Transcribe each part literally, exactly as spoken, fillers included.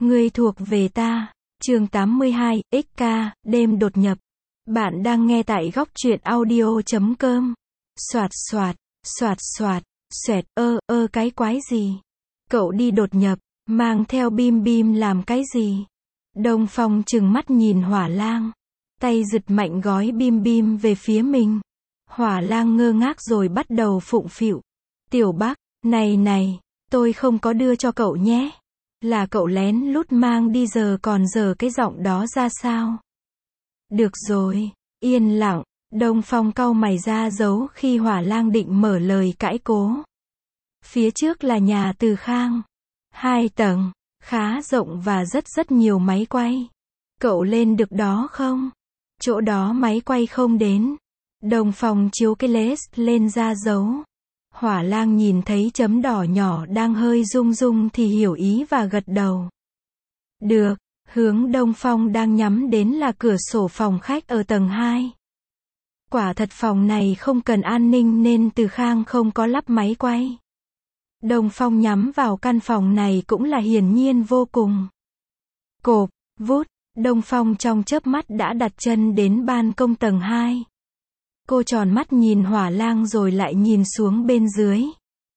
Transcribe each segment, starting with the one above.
Ngươi thuộc về ta. Chương tám mươi hai, ích ca, đêm đột nhập. Bạn đang nghe tại góc truyện audio chấm com. Soạt soạt, soạt soạt, xoẹt, ơ, ơ cái quái gì? Cậu đi đột nhập, mang theo bim bim làm cái gì? Đông Phong trừng mắt nhìn Hỏa Lang, tay giật mạnh gói bim bim về phía mình. Hỏa Lang ngơ ngác rồi bắt đầu phụng phịu. Tiểu Bác, này này, tôi không có đưa cho cậu nhé. Là cậu lén lút mang đi giờ còn giờ cái giọng đó ra sao? Được rồi, yên lặng. Đông Phong cau mày ra dấu khi Hỏa Lang định mở lời cãi cố. Phía trước là nhà Từ Khang. Hai tầng, khá rộng và rất rất nhiều máy quay. Cậu lên được đó không? Chỗ đó máy quay không đến. Đông Phong chiếu cái list lên ra dấu. Hỏa Lang nhìn thấy chấm đỏ nhỏ đang hơi rung rung thì hiểu ý và gật đầu. Được, hướng Đông Phong đang nhắm đến là cửa sổ phòng khách ở tầng hai. Quả thật phòng này không cần an ninh nên Từ Khang không có lắp máy quay. Đông Phong nhắm vào căn phòng này cũng là hiển nhiên vô cùng. Cộp, vút, Đông Phong trong chớp mắt đã đặt chân đến ban công tầng hai. Cô tròn mắt nhìn Hỏa Lang rồi lại nhìn xuống bên dưới.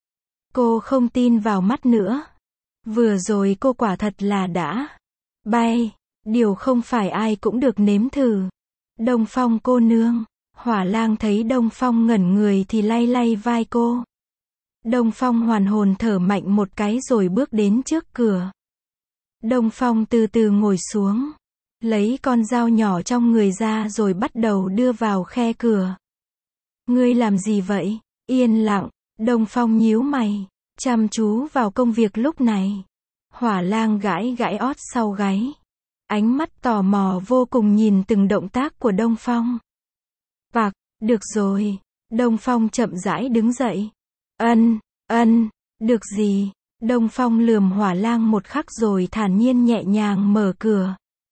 Cô không tin vào mắt nữa. Vừa rồi cô quả thật là đã bay, điều không phải ai cũng được nếm thử. Đông Phong cô nương. Hỏa Lang thấy Đông Phong ngẩn người thì lay lay vai cô. Đông Phong hoàn hồn thở mạnh một cái rồi bước đến trước cửa. Đông Phong từ từ ngồi xuống, lấy con dao nhỏ trong người ra rồi bắt đầu đưa vào khe cửa. Ngươi làm gì vậy? Yên lặng. Đông Phong nhíu mày, chăm chú vào công việc lúc này. Hỏa Lang gãi gãi ót sau gáy, ánh mắt tò mò vô cùng nhìn từng động tác của Đông Phong. Vạc, được rồi. Đông Phong chậm rãi đứng dậy. Ân, ân, được gì? Đông Phong lườm Hỏa Lang một khắc rồi thản nhiên nhẹ nhàng mở cửa.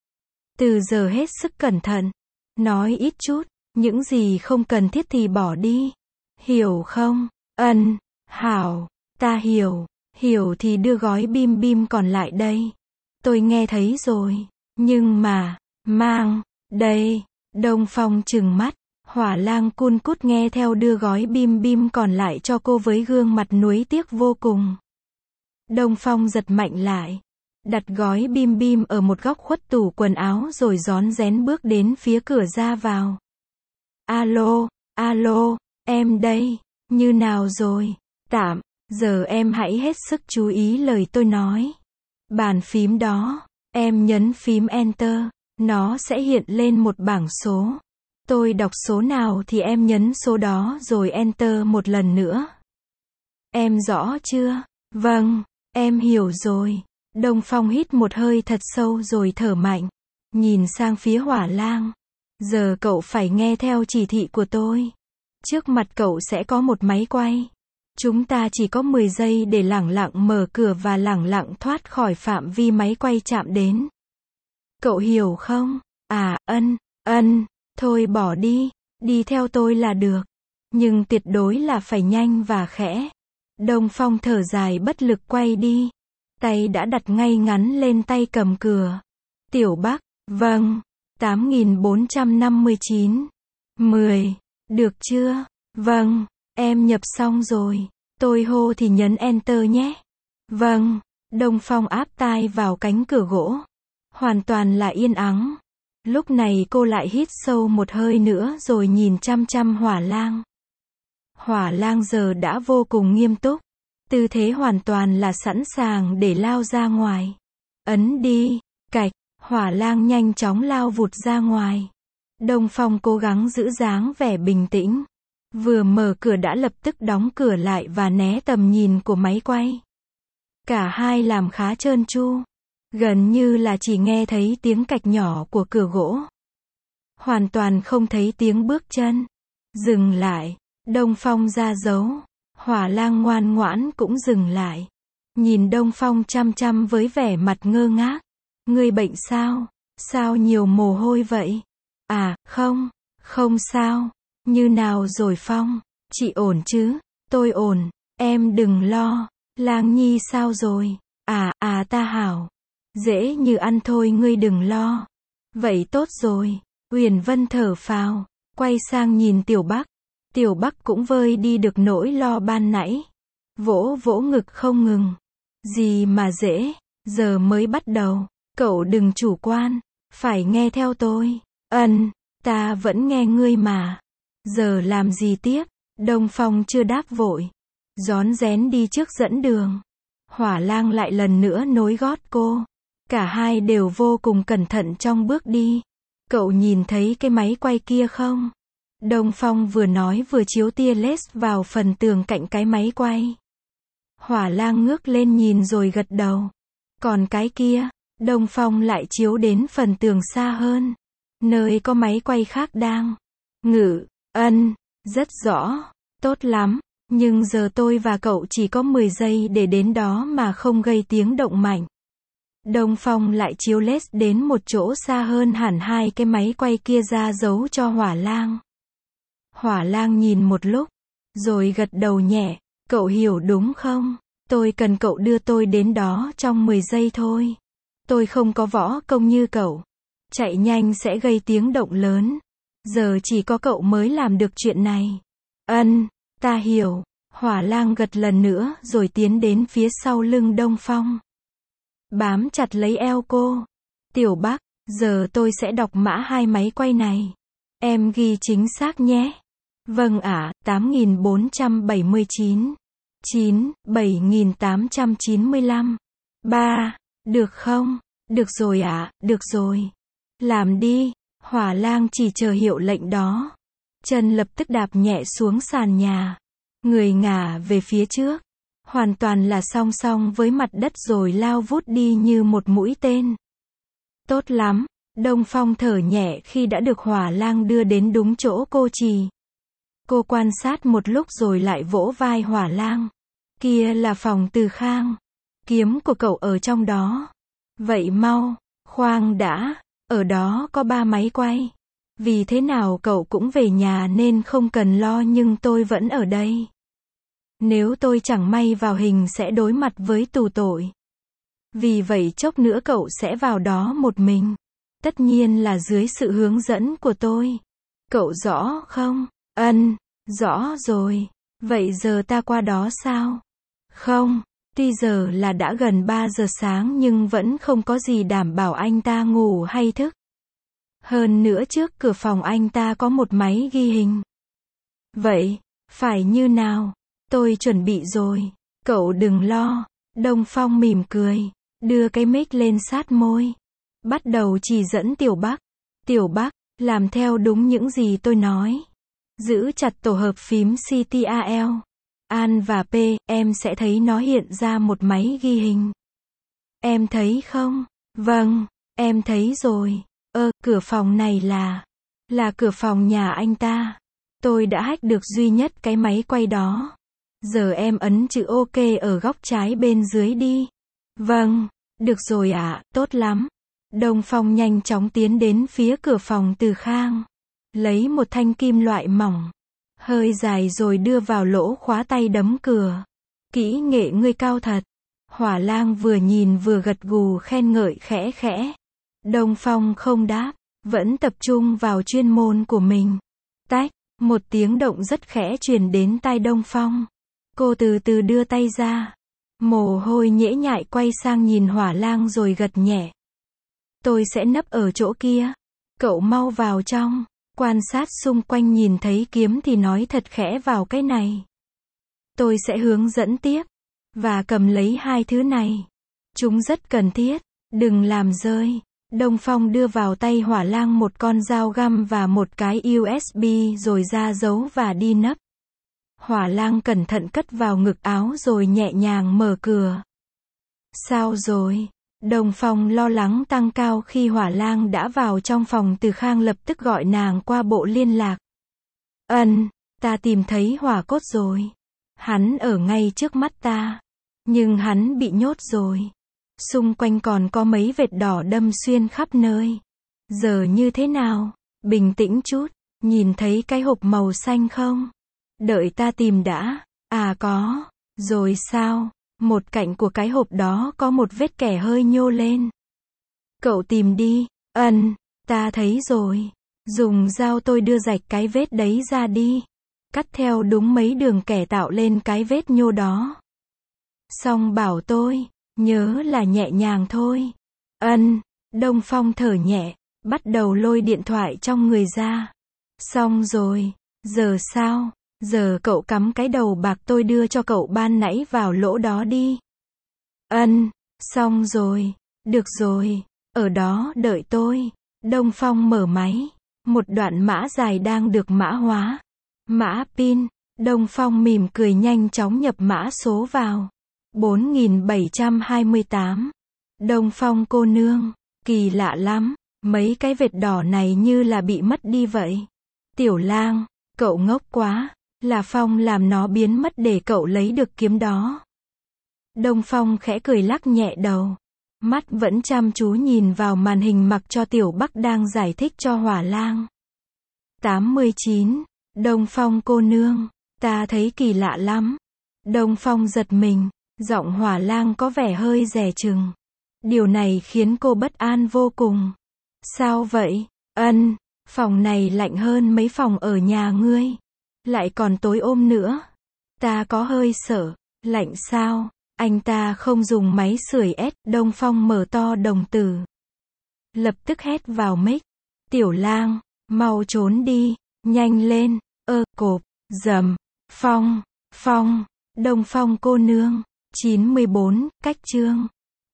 Từ giờ hết sức cẩn thận, nói ít chút, những gì không cần thiết thì bỏ đi. Hiểu không? Ân, hảo, ta hiểu, hiểu thì đưa gói bim bim còn lại đây. Tôi nghe thấy rồi, nhưng mà, mang, đây. Đông Phong trừng mắt. Hỏa Lang cun cút nghe theo đưa gói bim bim còn lại cho cô với gương mặt nuối tiếc vô cùng. Đông Phong giật mạnh lại, đặt gói bim bim ở một góc khuất tủ quần áo rồi rón rén bước đến phía cửa ra vào. Alo, alo, em đây, như nào rồi? Tạm, giờ em hãy hết sức chú ý lời tôi nói. Bàn phím đó, em nhấn phím Enter, nó sẽ hiện lên một bảng số. Tôi đọc số nào thì em nhấn số đó rồi Enter một lần nữa. Em rõ chưa? Vâng, em hiểu rồi. Đông Phong hít một hơi thật sâu rồi thở mạnh, nhìn sang phía Hỏa Lang. Giờ cậu phải nghe theo chỉ thị của tôi. Trước mặt cậu sẽ có một máy quay. Chúng ta chỉ có mười giây để lẳng lặng mở cửa và lẳng lặng thoát khỏi phạm vi máy quay chạm đến. Cậu hiểu không? À, ân, ân. Thôi bỏ đi, đi theo tôi là được. Nhưng tuyệt đối là phải nhanh và khẽ. Đông Phong thở dài bất lực quay đi. Tay đã đặt ngay ngắn lên tay cầm cửa. Tiểu Bác, vâng, tám nghìn bốn trăm năm mươi chín. mười, được chưa? Vâng, em nhập xong rồi. Tôi hô thì nhấn Enter nhé. Vâng, Đông Phong áp tai vào cánh cửa gỗ. Hoàn toàn là yên ắng. Lúc này cô lại hít sâu một hơi nữa rồi nhìn chăm chăm Hỏa Lang. Hỏa Lang giờ đã vô cùng nghiêm túc. Tư thế hoàn toàn là sẵn sàng để lao ra ngoài. Ấn đi, cạch, Hỏa Lang nhanh chóng lao vụt ra ngoài. Đông Phong cố gắng giữ dáng vẻ bình tĩnh. Vừa mở cửa đã lập tức đóng cửa lại và né tầm nhìn của máy quay. Cả hai làm khá trơn tru. Gần như là chỉ nghe thấy tiếng cạch nhỏ của cửa gỗ. Hoàn toàn không thấy tiếng bước chân. Dừng lại. Đông Phong ra dấu. Hỏa Lang ngoan ngoãn cũng dừng lại. Nhìn Đông Phong chăm chăm với vẻ mặt ngơ ngác. Ngươi bệnh sao? Sao nhiều mồ hôi vậy? À, không, không sao. Như nào rồi Phong? Chị ổn chứ? Tôi ổn. Em đừng lo. Lang Nhi sao rồi? À, à ta hảo. Dễ như ăn thôi ngươi đừng lo. Vậy tốt rồi. Uyển Vân thở phào, quay sang nhìn Tiểu Bắc. Tiểu Bắc cũng vơi đi được nỗi lo ban nãy. Vỗ vỗ ngực không ngừng. Gì mà dễ, giờ mới bắt đầu. Cậu đừng chủ quan, phải nghe theo tôi. Ân, ta vẫn nghe ngươi mà. Giờ làm gì tiếp? Đông Phong chưa đáp vội. Rón rén đi trước dẫn đường. Hỏa Lang lại lần nữa nối gót cô. Cả hai đều vô cùng cẩn thận trong bước đi. Cậu nhìn thấy cái máy quay kia không? Đông Phong vừa nói vừa chiếu tia led vào phần tường cạnh cái máy quay. Hỏa Lang ngước lên nhìn rồi gật đầu. Còn cái kia, Đông Phong lại chiếu đến phần tường xa hơn. Nơi có máy quay khác đang ngự. Ân, rất rõ. Tốt lắm. Nhưng giờ tôi và cậu chỉ có mười giây để đến đó mà không gây tiếng động mạnh. Đông Phong lại chiếu led đến một chỗ xa hơn hẳn hai cái máy quay kia ra giấu cho Hỏa Lang. Hỏa Lang nhìn một lúc, rồi gật đầu nhẹ. Cậu hiểu đúng không? Tôi cần cậu đưa tôi đến đó trong mười giây thôi. Tôi không có võ công như cậu. Chạy nhanh sẽ gây tiếng động lớn. Giờ chỉ có cậu mới làm được chuyện này. Ân, ta hiểu. Hỏa Lang gật lần nữa rồi tiến đến phía sau lưng Đông Phong. Bám chặt lấy eo cô. Tiểu Bắc, giờ tôi sẽ đọc mã hai máy quay này. Em ghi chính xác nhé. Vâng ạ, tám nghìn bốn trăm bảy mươi chín. chín, bảy nghìn tám trăm chín mươi lăm. ba, được không? Được rồi ạ, được rồi. Làm đi. Hỏa Lang chỉ chờ hiệu lệnh đó. Chân lập tức đạp nhẹ xuống sàn nhà. Người ngả về phía trước. Hoàn toàn là song song với mặt đất rồi lao vút đi như một mũi tên. Tốt lắm. Đông Phong thở nhẹ khi đã được Hỏa Lang đưa đến đúng chỗ cô chỉ. Cô quan sát một lúc rồi lại vỗ vai Hỏa Lang. Kia là phòng Từ Khang. Kiếm của cậu ở trong đó. Vậy mau. Khoan đã. Ở đó có ba máy quay. Vì thế nào cậu cũng về nhà nên không cần lo nhưng tôi vẫn ở đây. Nếu tôi chẳng may vào hình sẽ đối mặt với tù tội. Vì vậy chốc nữa cậu sẽ vào đó một mình. Tất nhiên là dưới sự hướng dẫn của tôi. Cậu rõ không? Ân, rõ rồi. Vậy giờ ta qua đó sao? Không, tuy giờ là đã gần ba giờ sáng nhưng vẫn không có gì đảm bảo anh ta ngủ hay thức. Hơn nữa trước cửa phòng anh ta có một máy ghi hình. Vậy, phải như nào? Tôi chuẩn bị rồi. Cậu đừng lo. Đông Phong mỉm cười. Đưa cái mic lên sát môi. Bắt đầu chỉ dẫn Tiểu Bắc. Tiểu Bắc, làm theo đúng những gì tôi nói. Giữ chặt tổ hợp phím Ctrl, Alt và P, em sẽ thấy nó hiện ra một máy ghi hình. Em thấy không? Vâng, em thấy rồi. Ơ, cửa phòng này là... Là cửa phòng nhà anh ta. Tôi đã hack được duy nhất cái máy quay đó. Giờ em ấn chữ OK ở góc trái bên dưới đi. Vâng, được rồi ạ, à, tốt lắm. Đông Phong nhanh chóng tiến đến phía cửa phòng Từ Khang. Lấy một thanh kim loại mỏng, hơi dài rồi đưa vào lỗ khóa tay đấm cửa. Kỹ nghệ ngươi cao thật. Hỏa Lang vừa nhìn vừa gật gù khen ngợi khẽ khẽ. Đông Phong không đáp, vẫn tập trung vào chuyên môn của mình. Tách, một tiếng động rất khẽ truyền đến tai Đông Phong. Cô từ từ đưa tay ra. Mồ hôi nhễ nhại quay sang nhìn Hỏa Lang rồi gật nhẹ. Tôi sẽ nấp ở chỗ kia. Cậu mau vào trong. Quan sát xung quanh nhìn thấy kiếm thì nói thật khẽ vào cái này. Tôi sẽ hướng dẫn tiếp. Và cầm lấy hai thứ này. Chúng rất cần thiết. Đừng làm rơi. Đông Phong đưa vào tay Hỏa Lang một con dao găm và một cái u ét bê rồi ra giấu và đi nấp. Hỏa Lang cẩn thận cất vào ngực áo rồi nhẹ nhàng mở cửa. Sao rồi? Đông Phong lo lắng tăng cao khi Hỏa Lang đã vào trong phòng. Từ Khang lập tức gọi nàng qua bộ liên lạc. Ân, ta tìm thấy Hỏa Cốt rồi. Hắn ở ngay trước mắt ta. Nhưng hắn bị nhốt rồi. Xung quanh còn có mấy vệt đỏ đâm xuyên khắp nơi. Giờ như thế nào? Bình tĩnh chút. Nhìn thấy cái hộp màu xanh không? Đợi ta tìm đã. À có. Rồi sao? Một cạnh của cái hộp đó có một vết kẻ hơi nhô lên. Cậu tìm đi. Ân, ta thấy rồi. Dùng dao tôi đưa rạch cái vết đấy ra đi. Cắt theo đúng mấy đường kẻ tạo lên cái vết nhô đó. Xong bảo tôi, nhớ là nhẹ nhàng thôi. Ân, Đông Phong thở nhẹ, bắt đầu lôi điện thoại trong người ra. Xong rồi, giờ sao? Giờ cậu cắm cái đầu bạc tôi đưa cho cậu ban nãy vào lỗ đó đi. Ân, xong rồi, được rồi, ở đó đợi tôi. Đông Phong mở máy. Một đoạn mã dài đang được mã hóa. Mã pin. Đông Phong mỉm cười nhanh chóng nhập mã số vào. bốn nghìn bảy trăm hai mươi tám. Đông Phong cô nương, kỳ lạ lắm, mấy cái vệt đỏ này như là bị mất đi vậy. Tiểu Lang, cậu ngốc quá, là Phong làm nó biến mất để cậu lấy được kiếm đó. Đông Phong khẽ cười lắc nhẹ đầu. Mắt vẫn chăm chú nhìn vào màn hình mặc cho Tiểu Bắc đang giải thích cho Hỏa Lang. tám mươi chín. Đông Phong cô nương, ta thấy kỳ lạ lắm. Đông Phong giật mình, giọng Hỏa Lang có vẻ hơi dè chừng. Điều này khiến cô bất an vô cùng. Sao vậy? Ân, phòng này lạnh hơn mấy phòng ở nhà ngươi. Lại còn tối ôm nữa. Ta có hơi sợ. Lạnh sao? Anh ta không dùng máy sưởi ép. Đông Phong mở to đồng tử. Lập tức hét vào mic. Tiểu Lang, mau trốn đi. Nhanh lên. Ơ, cộp, dầm. Phong, Phong, Đông Phong cô nương. chín mươi bốn, cách chương.